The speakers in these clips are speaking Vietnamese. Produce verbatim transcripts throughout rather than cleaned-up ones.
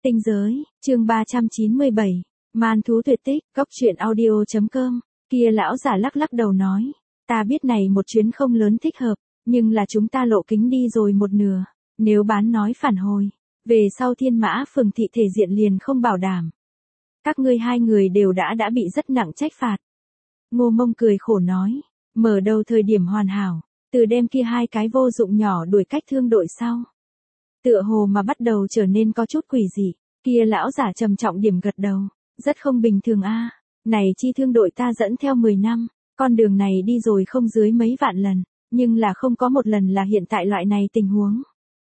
Tinh giới, chương ba trăm chín mươi bảy, man thú tuyệt tích, góc truyện audio chấm com, kia lão giả lắc lắc đầu nói, ta biết này một chuyến không lớn thích hợp, nhưng là chúng ta lộ kính đi rồi một nửa, nếu bán nói phản hồi, về sau thiên mã phường thị thể diện liền không bảo đảm. Các ngươi hai người đều đã đã bị rất nặng trách phạt. Ngô Mông cười khổ nói, mở đầu thời điểm hoàn hảo, từ đêm kia hai cái vô dụng nhỏ đuổi cách thương đội sau. Tựa hồ mà bắt đầu trở nên có chút quỷ dị, kia lão giả trầm trọng điểm gật đầu, rất không bình thường a. Này chi thương đội ta dẫn theo mười năm, con đường này đi rồi không dưới mấy vạn lần, nhưng là không có một lần là hiện tại loại này tình huống.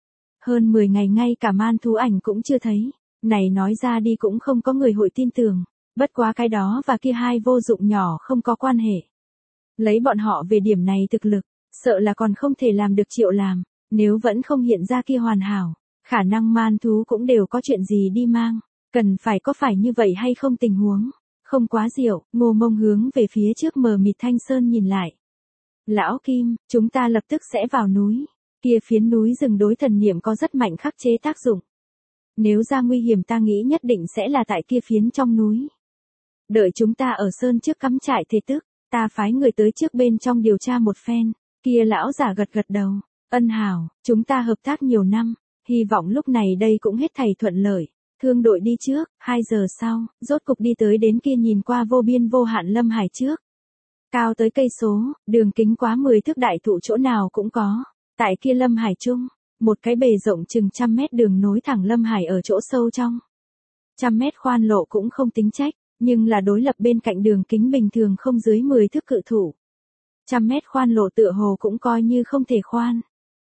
Hơn mười ngày ngay cả man thú ảnh cũng chưa thấy, này nói ra đi cũng không có người hội tin tưởng, bất quá cái đó và kia hai vô dụng nhỏ không có quan hệ. Lấy bọn họ về điểm này thực lực, sợ là còn không thể làm được Triệu làm, nếu vẫn không hiện ra kia hoàn hảo, khả năng man thú cũng đều có chuyện gì đi mang, cần phải có phải như vậy hay không tình huống. Không quá diệu, Ngô Mông hướng về phía trước mờ mịt Thanh Sơn nhìn lại. Lão Kim, chúng ta lập tức sẽ vào núi, kia phiến núi rừng đối thần niệm có rất mạnh khắc chế tác dụng. Nếu ra nguy hiểm ta nghĩ nhất định sẽ là tại kia phiến trong núi. Đợi chúng ta ở sơn trước cắm trại thế tức, ta phái người tới trước bên trong điều tra một phen, kia lão giả gật gật đầu, ân hảo, chúng ta hợp tác nhiều năm, hy vọng lúc này đây cũng hết thảy thuận lợi. Thương đội đi trước, hai giờ sau, rốt cục đi tới đến kia nhìn qua vô biên vô hạn lâm hải trước. Cao tới cây số, đường kính quá mười thước đại thụ chỗ nào cũng có. Tại kia lâm hải chung, một cái bề rộng chừng trăm mét đường nối thẳng lâm hải ở chỗ sâu trong. Trăm mét khoan lộ cũng không tính trách, nhưng là đối lập bên cạnh đường kính bình thường không dưới mười thước cự thủ. Trăm mét khoan lộ tựa hồ cũng coi như không thể khoan.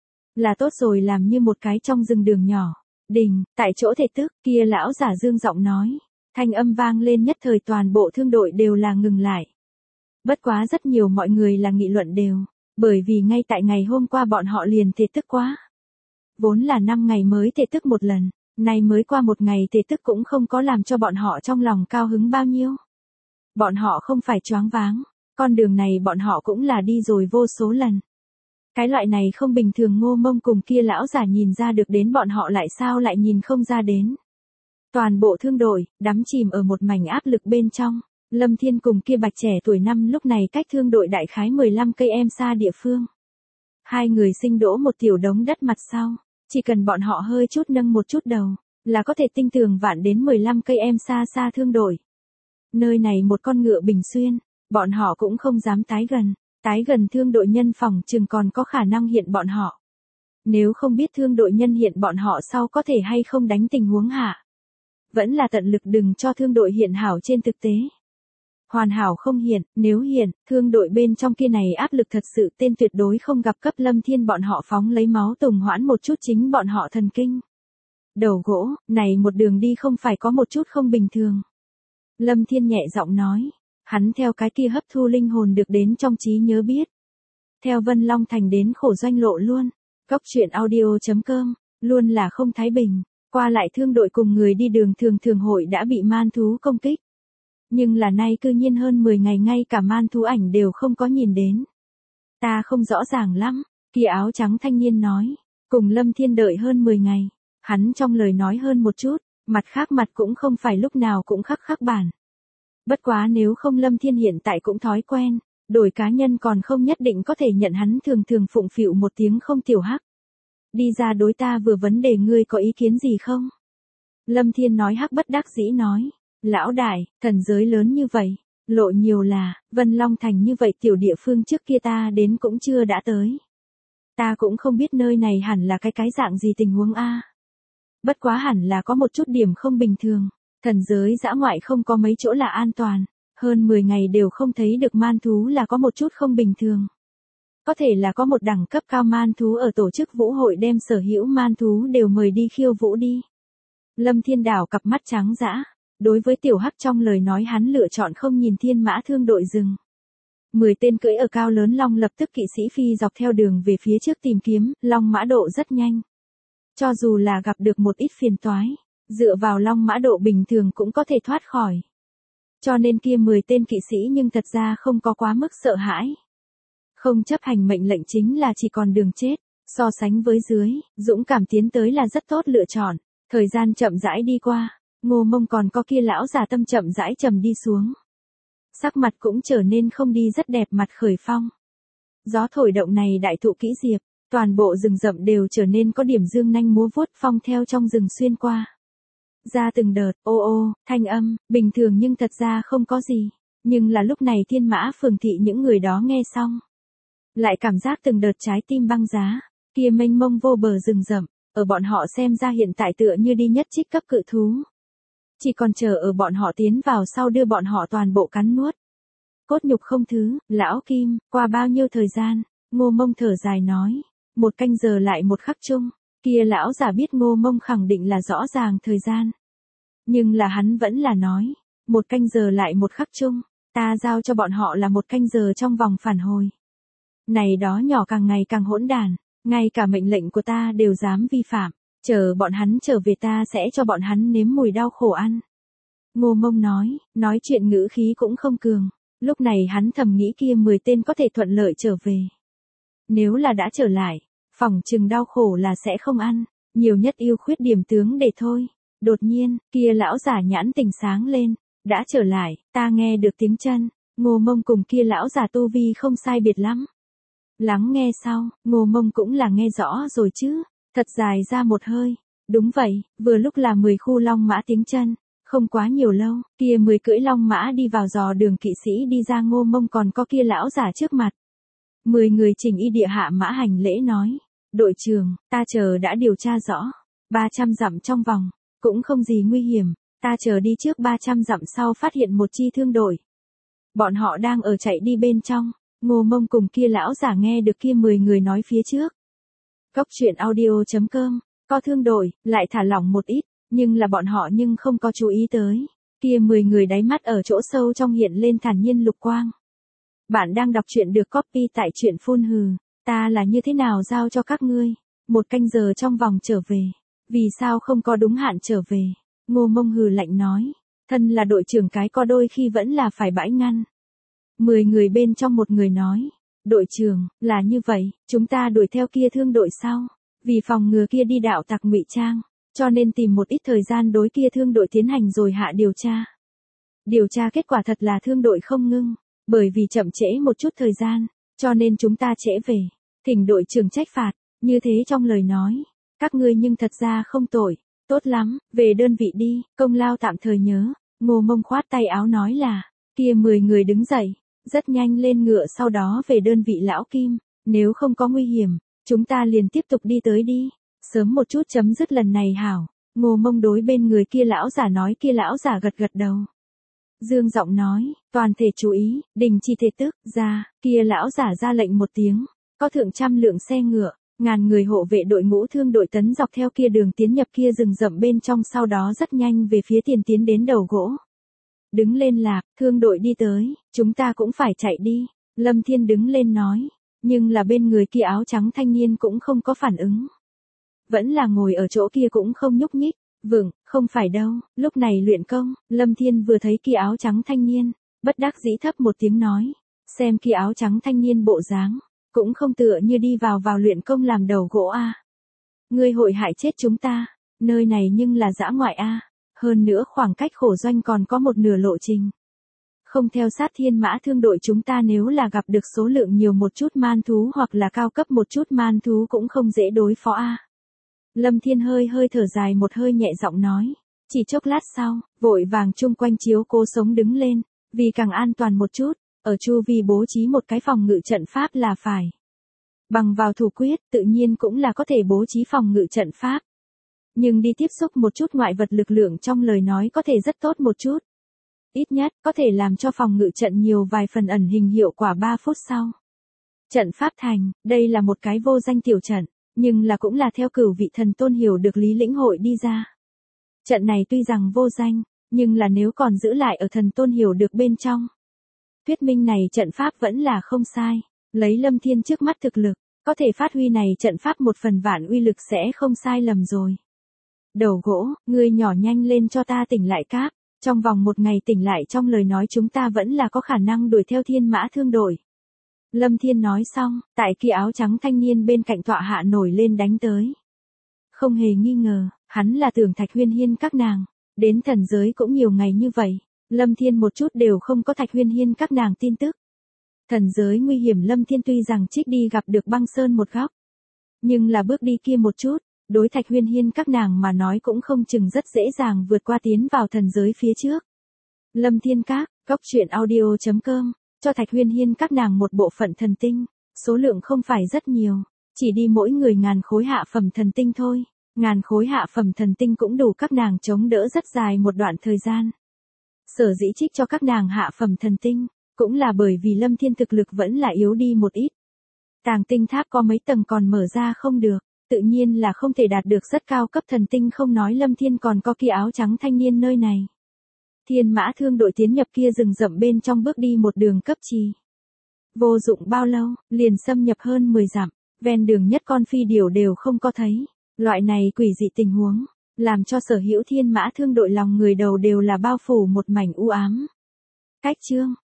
Là tốt rồi làm như một cái trong rừng đường nhỏ. Đình, tại chỗ thể tức, kia lão giả dương giọng nói. Thanh âm vang lên nhất thời toàn bộ thương đội đều là ngừng lại. Bất quá rất nhiều mọi người là nghị luận đều, bởi vì ngay tại ngày hôm qua bọn họ liền thể tức quá. Vốn là năm ngày mới thể tức một lần, nay mới qua một ngày thể tức cũng không có làm cho bọn họ trong lòng cao hứng bao nhiêu. Bọn họ không phải choáng váng, con đường này bọn họ cũng là đi rồi vô số lần. Cái loại này không bình thường Ngô Mông cùng kia lão giả nhìn ra được đến bọn họ lại sao lại nhìn không ra đến. Toàn bộ thương đội, đắm chìm ở một mảnh áp lực bên trong, Lâm Thiên cùng kia bạch trẻ tuổi năm lúc này cách thương đội đại khái mười lăm cây em xa địa phương. Hai người sinh đỗ một tiểu đống đất mặt sau, chỉ cần bọn họ hơi chút nâng một chút đầu, là có thể tinh tường vạn đến mười lăm cây em xa xa thương đội. Nơi này một con ngựa bình xuyên, bọn họ cũng không dám tái gần. Tái gần thương đội nhân phòng chừng còn có khả năng hiện bọn họ. Nếu không biết thương đội nhân hiện bọn họ sau có thể hay không đánh tình huống hạ. Vẫn là tận lực đừng cho thương đội hiện hảo trên thực tế. Hoàn hảo không hiện, nếu hiện, thương đội bên trong kia này áp lực thật sự tên tuyệt đối không gặp cấp Lâm Thiên bọn họ phóng lấy máu tùng hoãn một chút chính bọn họ thần kinh. Đầu gỗ, này một đường đi không phải có một chút không bình thường. Lâm Thiên nhẹ giọng nói. Hắn theo cái kia hấp thu linh hồn được đến trong trí nhớ biết. Theo Vân Long Thành đến khổ doanh lộ luôn. Góc truyện audio chấm com, luôn là không thái bình. Qua lại thương đội cùng người đi đường thường thường hội đã bị man thú công kích. Nhưng là nay cư nhiên hơn mười ngày ngay cả man thú ảnh đều không có nhìn đến. Ta không rõ ràng lắm, kia áo trắng thanh niên nói. Cùng Lâm Thiên đợi hơn mười ngày. Hắn trong lời nói hơn một chút, mặt khác mặt cũng không phải lúc nào cũng khắc khắc bản. Bất quá nếu không Lâm Thiên hiện tại cũng thói quen, đổi cá nhân còn không nhất định có thể nhận hắn thường thường phụng phịu một tiếng không tiểu hắc. Đi ra đối ta vừa vấn đề ngươi có ý kiến gì không? Lâm Thiên nói hắc bất đắc dĩ nói, lão đại, thần giới lớn như vậy, lộ nhiều là, Vân Long Thành như vậy tiểu địa phương trước kia ta đến cũng chưa đã tới. Ta cũng không biết nơi này hẳn là cái cái dạng gì tình huống a. Bất quá hẳn là có một chút điểm không bình thường. Thần giới dã ngoại không có mấy chỗ là an toàn, hơn mười ngày đều không thấy được man thú là có một chút không bình thường. Có thể là có một đẳng cấp cao man thú ở tổ chức vũ hội đem sở hữu man thú đều mời đi khiêu vũ đi. Lâm Thiên đảo cặp mắt trắng dã, đối với tiểu hắc trong lời nói hắn lựa chọn không nhìn thiên mã thương đội rừng. Mười tên cưỡi ở cao lớn long lập tức kỵ sĩ phi dọc theo đường về phía trước tìm kiếm, long mã độ rất nhanh. Cho dù là gặp được một ít phiền toái. Dựa vào long mã độ bình thường cũng có thể thoát khỏi. Cho nên kia mười tên kỵ sĩ nhưng thật ra không có quá mức sợ hãi. Không chấp hành mệnh lệnh chính là chỉ còn đường chết, so sánh với dưới, dũng cảm tiến tới là rất tốt lựa chọn. Thời gian chậm rãi đi qua, Ngô Mông còn có kia lão già tâm chậm rãi trầm đi xuống. Sắc mặt cũng trở nên không đi rất đẹp, mặt khởi phong. Gió thổi động này đại thụ kỹ diệp, toàn bộ rừng rậm đều trở nên có điểm dương nanh múa vuốt, phong theo trong rừng xuyên qua. Ra từng đợt, ô ô, thanh âm, bình thường nhưng thật ra không có gì. Nhưng là lúc này Thiên Mã Phường thị những người đó nghe xong. Lại cảm giác từng đợt trái tim băng giá, kia mênh mông vô bờ rừng rậm, ở bọn họ xem ra hiện tại tựa như đi nhất trích cấp cự thú. Chỉ còn chờ ở bọn họ tiến vào sau đưa bọn họ toàn bộ cắn nuốt. Cốt nhục không thứ, lão Kim, qua bao nhiêu thời gian, Ngô Mông thở dài nói. Một canh giờ lại một khắc chung, kia lão giả biết Ngô Mông khẳng định là rõ ràng thời gian. Nhưng là hắn vẫn là nói, một canh giờ lại một khắc chung, ta giao cho bọn họ là một canh giờ trong vòng phản hồi. Này đó nhỏ càng ngày càng hỗn đàn, ngay cả mệnh lệnh của ta đều dám vi phạm, chờ bọn hắn trở về ta sẽ cho bọn hắn nếm mùi đau khổ ăn. Ngô Mông nói, nói chuyện ngữ khí cũng không cường, lúc này hắn thầm nghĩ kia mười tên có thể thuận lợi trở về. Nếu là đã trở lại, phỏng chừng đau khổ là sẽ không ăn, nhiều nhất yêu khuyết điểm tướng để thôi. Đột nhiên, kia lão giả nhãn tình sáng lên, đã trở lại, ta nghe được tiếng chân, Ngô Mông cùng kia lão giả tu vi không sai biệt lắm. Lắng nghe sau, Ngô Mông cũng là nghe rõ rồi chứ, thật dài ra một hơi, đúng vậy, vừa lúc là mười khu long mã tiếng chân, không quá nhiều lâu, kia mười cưỡi long mã đi vào dò đường kỵ sĩ đi ra Ngô Mông còn có kia lão giả trước mặt. Mười người chỉnh y địa hạ mã hành lễ nói, đội trưởng, ta chờ đã điều tra rõ, ba trăm dặm trong vòng, cũng không gì nguy hiểm, ta chờ đi trước ba trăm dặm sau phát hiện một chi thương đội. Bọn họ đang ở chạy đi bên trong, Ngô Mông cùng kia lão giả nghe được kia mười người nói phía trước. Cốc truyện audio chấm com, có thương đội, lại thả lỏng một ít, nhưng là bọn họ nhưng không có chú ý tới. Kia mười người đáy mắt ở chỗ sâu trong hiện lên thản nhiên lục quang. Bạn đang đọc truyện được copy tại truyện phun hừ, ta là như thế nào giao cho các ngươi, một canh giờ trong vòng trở về, vì sao không có đúng hạn trở về. Ngô Mông hừ lạnh nói, thân là đội trưởng cái có đôi khi vẫn là phải bãi ngăn. Mười người bên trong một người nói, đội trưởng, là như vậy, chúng ta đuổi theo kia thương đội sau, vì phòng ngừa kia đi đạo tặc ngụy trang, cho nên tìm một ít thời gian đối kia thương đội tiến hành rồi hạ điều tra. Điều tra kết quả thật là thương đội không ngưng, bởi vì chậm trễ một chút thời gian, cho nên chúng ta trễ về, thỉnh đội trưởng trách phạt, như thế trong lời nói, các ngươi nhưng thật ra không tội, tốt lắm, về đơn vị đi, công lao tạm thời nhớ. Ngô Mông khoát tay áo nói là, kia mười người đứng dậy, rất nhanh lên ngựa sau đó về đơn vị lão Kim, nếu không có nguy hiểm, chúng ta liền tiếp tục đi tới đi, sớm một chút chấm dứt lần này hảo. Ngô Mông đối bên người kia lão giả nói, kia lão giả gật gật đầu. Dương giọng nói, toàn thể chú ý, đình chỉ thể tức, ra, kia lão giả ra lệnh một tiếng, có thượng trăm lượng xe ngựa, ngàn người hộ vệ đội ngũ thương đội tấn dọc theo kia đường tiến nhập kia rừng rậm bên trong, sau đó rất nhanh về phía tiền tiến đến đầu gỗ. Đứng lên lạc, thương đội đi tới, chúng ta cũng phải chạy đi. Lâm Thiên đứng lên nói, nhưng là bên người kia áo trắng thanh niên cũng không có phản ứng. Vẫn là ngồi ở chỗ kia cũng không nhúc nhích. Vâng, không phải đâu, lúc này luyện công, Lâm Thiên vừa thấy kia áo trắng thanh niên, bất đắc dĩ thấp một tiếng nói, xem kia áo trắng thanh niên bộ dáng, cũng không tựa như đi vào vào luyện công làm đầu gỗ a. À. Ngươi hội hại chết chúng ta, nơi này nhưng là dã ngoại a, à. Hơn nữa khoảng cách khổ doanh còn có một nửa lộ trình. Không theo sát thiên mã thương đội chúng ta, nếu là gặp được số lượng nhiều một chút man thú hoặc là cao cấp một chút man thú cũng không dễ đối phó a. À. Lâm Thiên hơi hơi thở dài một hơi nhẹ giọng nói, chỉ chốc lát sau, vội vàng chung quanh chiếu cố sống đứng lên, vì càng an toàn một chút, ở chu vi bố trí một cái phòng ngự trận pháp là phải. Bằng vào thủ quyết, tự nhiên cũng là có thể bố trí phòng ngự trận pháp. Nhưng đi tiếp xúc một chút ngoại vật lực lượng trong lời nói có thể rất tốt một chút. Ít nhất, có thể làm cho phòng ngự trận nhiều vài phần ẩn hình hiệu quả ba phút sau. Trận pháp thành, đây là một cái vô danh tiểu trận. Nhưng là cũng là theo cửu vị thần tôn hiểu được lý lĩnh hội đi ra. Trận này tuy rằng vô danh, nhưng là nếu còn giữ lại ở thần tôn hiểu được bên trong. Thuyết minh này trận pháp vẫn là không sai, lấy Lâm Thiên trước mắt thực lực, có thể phát huy này trận pháp một phần vạn uy lực sẽ không sai lầm rồi. Đầu gỗ, ngươi nhỏ nhanh lên cho ta tỉnh lại cáp, trong vòng một ngày tỉnh lại trong lời nói chúng ta vẫn là có khả năng đuổi theo thiên mã thương đội. Lâm Thiên nói xong, tại kia áo trắng thanh niên bên cạnh tọa hạ nổi lên đánh tới. Không hề nghi ngờ, Hắn là tưởng Thạch Huyên Hiên các nàng, đến thần giới cũng nhiều ngày như vậy, Lâm Thiên một chút đều không có Thạch Huyên Hiên các nàng tin tức. Thần giới nguy hiểm Lâm Thiên tuy rằng trích đi gặp được băng sơn một góc, nhưng là bước đi kia một chút, đối Thạch Huyên Hiên các nàng mà nói cũng không chừng rất dễ dàng vượt qua tiến vào thần giới phía trước. Lâm Thiên Các, góc truyện audio.com, cho Thạch Huyên Hiên các nàng một bộ phận thần tinh, số lượng không phải rất nhiều, chỉ đi mỗi người ngàn khối hạ phẩm thần tinh thôi, ngàn khối hạ phẩm thần tinh cũng đủ các nàng chống đỡ rất dài một đoạn thời gian. Sở dĩ trích cho các nàng hạ phẩm thần tinh, cũng là bởi vì Lâm Thiên thực lực vẫn là yếu đi một ít. Tàng tinh tháp có mấy tầng còn mở ra không được, tự nhiên là không thể đạt được rất cao cấp thần tinh, không nói Lâm Thiên còn có kia áo trắng thanh niên nơi này. Thiên Mã Thương đội tiến nhập kia rừng rậm bên trong bước đi một đường cấp trì. Vô dụng bao lâu, liền xâm nhập hơn mười dặm, ven đường nhất con phi điểu đều không có thấy. Loại này quỷ dị tình huống, làm cho sở hữu Thiên Mã Thương đội lòng người đầu đều là bao phủ một mảnh u ám. Cách chương,